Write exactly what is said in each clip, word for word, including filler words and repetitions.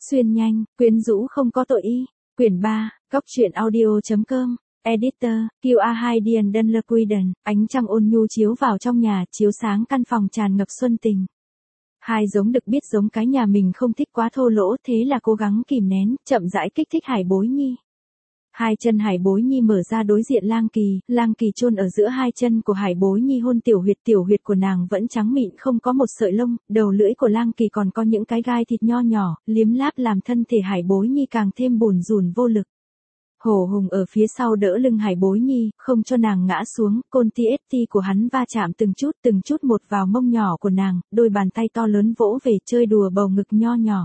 Xuyên nhanh, quyến rũ không có tội y. Quyển ba, Góc truyện audio.com. Editor, Q A hai Điền Đơn Lơ Quy Đần. Ánh trăng ôn nhu chiếu vào trong nhà, chiếu sáng căn phòng tràn ngập xuân tình. Hai giống được biết giống cái nhà mình không thích quá thô lỗ, thế là cố gắng kìm nén, chậm rãi kích thích Hải Bối Nhi. Hai chân Hải Bối Nhi mở ra đối diện Lang Kỳ, Lang Kỳ chôn ở giữa hai chân của Hải Bối Nhi hôn tiểu huyệt, tiểu huyệt của nàng vẫn trắng mịn không có một sợi lông, đầu lưỡi của Lang Kỳ còn có những cái gai thịt nho nhỏ, liếm láp làm thân thể Hải Bối Nhi càng thêm bùn rùn vô lực. Hổ Hùng ở phía sau đỡ lưng Hải Bối Nhi, không cho nàng ngã xuống, côn ti ét ti của hắn va chạm từng chút từng chút một vào mông nhỏ của nàng, đôi bàn tay to lớn vỗ về chơi đùa bầu ngực nho nhỏ.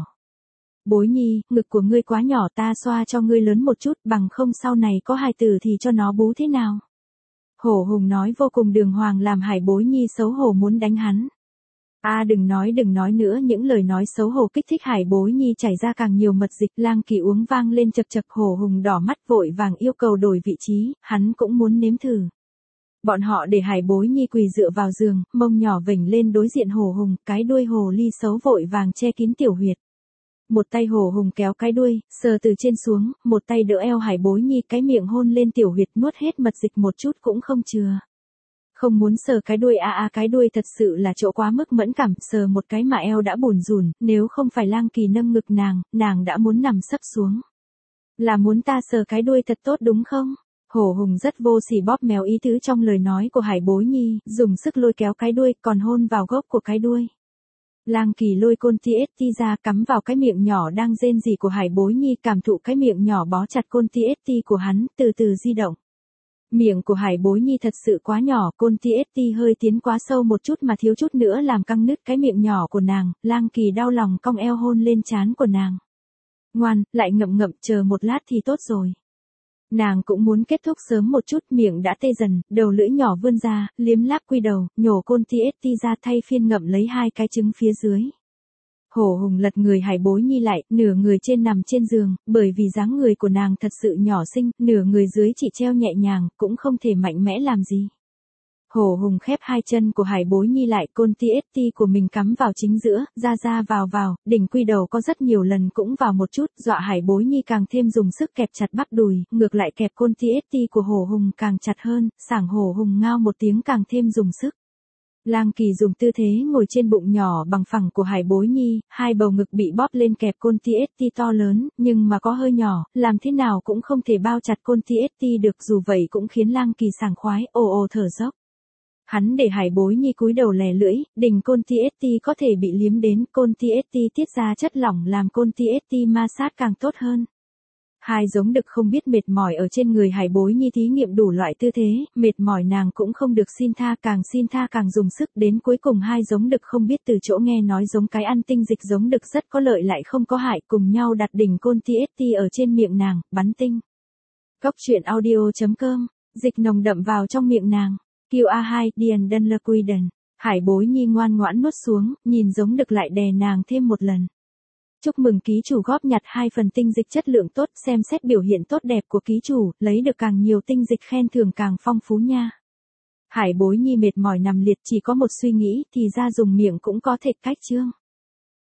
Bối Nhi, ngực của ngươi quá nhỏ, ta xoa cho ngươi lớn một chút, bằng không sau này có hài tử thì cho nó bú thế nào. Hổ Hùng nói vô cùng đường hoàng làm Hải Bối Nhi xấu hổ muốn đánh hắn. A à, đừng nói đừng nói nữa, những lời nói xấu hổ kích thích Hải Bối Nhi chảy ra càng nhiều mật dịch. Lang Kỳ uống vang lên chật chật, Hổ Hùng đỏ mắt vội vàng yêu cầu đổi vị trí, hắn cũng muốn nếm thử. Bọn họ để Hải Bối Nhi quỳ dựa vào giường, mông nhỏ vểnh lên đối diện Hổ Hùng, cái đuôi hồ ly xấu vội vàng che kín tiểu huyệt. Một tay Hổ Hùng kéo cái đuôi, sờ từ trên xuống, một tay đỡ eo Hải Bối Nhi, cái miệng hôn lên tiểu huyệt, nuốt hết mật dịch một chút cũng không chừa. Không muốn sờ cái đuôi a à, a cái đuôi thật sự là chỗ quá mức mẫn cảm, sờ một cái mà eo đã bùn rùn, nếu không phải Lang Kỳ nâng ngực nàng, nàng đã muốn nằm sấp xuống. Là muốn ta sờ cái đuôi thật tốt đúng không? Hổ Hùng rất vô sỉ bóp méo ý tứ trong lời nói của Hải Bối Nhi, dùng sức lôi kéo cái đuôi, còn hôn vào gốc của cái đuôi. Lang Kỳ lôi côn ti ét ti ra, cắm vào cái miệng nhỏ đang rên rỉ của Hải Bối Nhi, cảm thụ cái miệng nhỏ bó chặt côn ti ét ti của hắn, từ từ di động. Miệng của Hải Bối Nhi thật sự quá nhỏ, côn ti ét ti hơi tiến quá sâu một chút mà thiếu chút nữa làm căng nứt cái miệng nhỏ của nàng. Lang Kỳ đau lòng cong eo hôn lên trán của nàng. Ngoan, lại ngậm ngậm, chờ một lát thì tốt rồi. Nàng cũng muốn kết thúc sớm một chút, miệng đã tê dần, đầu lưỡi nhỏ vươn ra, liếm láp quy đầu, nhổ côn ti ét ti ra, thay phiên ngậm lấy hai cái trứng phía dưới. Hổ Hùng lật người Hải Bối Nhi lại, nửa người trên nằm trên giường, bởi vì dáng người của nàng thật sự nhỏ xinh, nửa người dưới chỉ treo nhẹ nhàng, cũng không thể mạnh mẽ làm gì. Hổ Hùng khép hai chân của Hải Bối Nhi lại, côn ti ét ti của mình cắm vào chính giữa, ra ra vào vào, đỉnh quy đầu có rất nhiều lần cũng vào một chút, dọa Hải Bối Nhi càng thêm dùng sức kẹp chặt bắp đùi, ngược lại kẹp côn ti ét ti của Hổ Hùng càng chặt hơn, sảng Hổ Hùng ngao một tiếng càng thêm dùng sức. Lang Kỳ dùng tư thế ngồi trên bụng nhỏ bằng phẳng của Hải Bối Nhi, hai bầu ngực bị bóp lên kẹp côn ti ét ti to lớn, nhưng mà có hơi nhỏ, làm thế nào cũng không thể bao chặt côn ti ét ti được, dù vậy cũng khiến Lang Kỳ sảng khoái, ồ ồ thở dốc. Hắn để Hải Bối Nhi cúi đầu lè lưỡi, đỉnh côn ti ét ti có thể bị liếm đến, côn ti ét ti tiết ra chất lỏng làm côn ti ét ti ma sát càng tốt hơn. Hai giống đực không biết mệt mỏi ở trên người Hải Bối Nhi thí nghiệm đủ loại tư thế, mệt mỏi nàng cũng không được xin tha, càng xin tha càng dùng sức, đến cuối cùng hai giống đực không biết từ chỗ nghe nói giống cái ăn tinh dịch giống đực rất có lợi lại không có hại, cùng nhau đặt đỉnh côn ti ét ti ở trên miệng nàng, bắn tinh. Góc truyện audio.com, dịch nồng đậm vào trong miệng nàng. Q A hai Điền Đơn Lơ Quy Đần. Hải Bối Nhi ngoan ngoãn nuốt xuống, nhìn giống đực lại đè nàng thêm một lần. Chúc mừng ký chủ góp nhặt hai phần tinh dịch chất lượng tốt, xem xét biểu hiện tốt đẹp của ký chủ, lấy được càng nhiều tinh dịch khen thưởng càng phong phú nha. Hải Bối Nhi mệt mỏi nằm liệt, chỉ có một suy nghĩ, thì ra dùng miệng cũng có thể cách chương.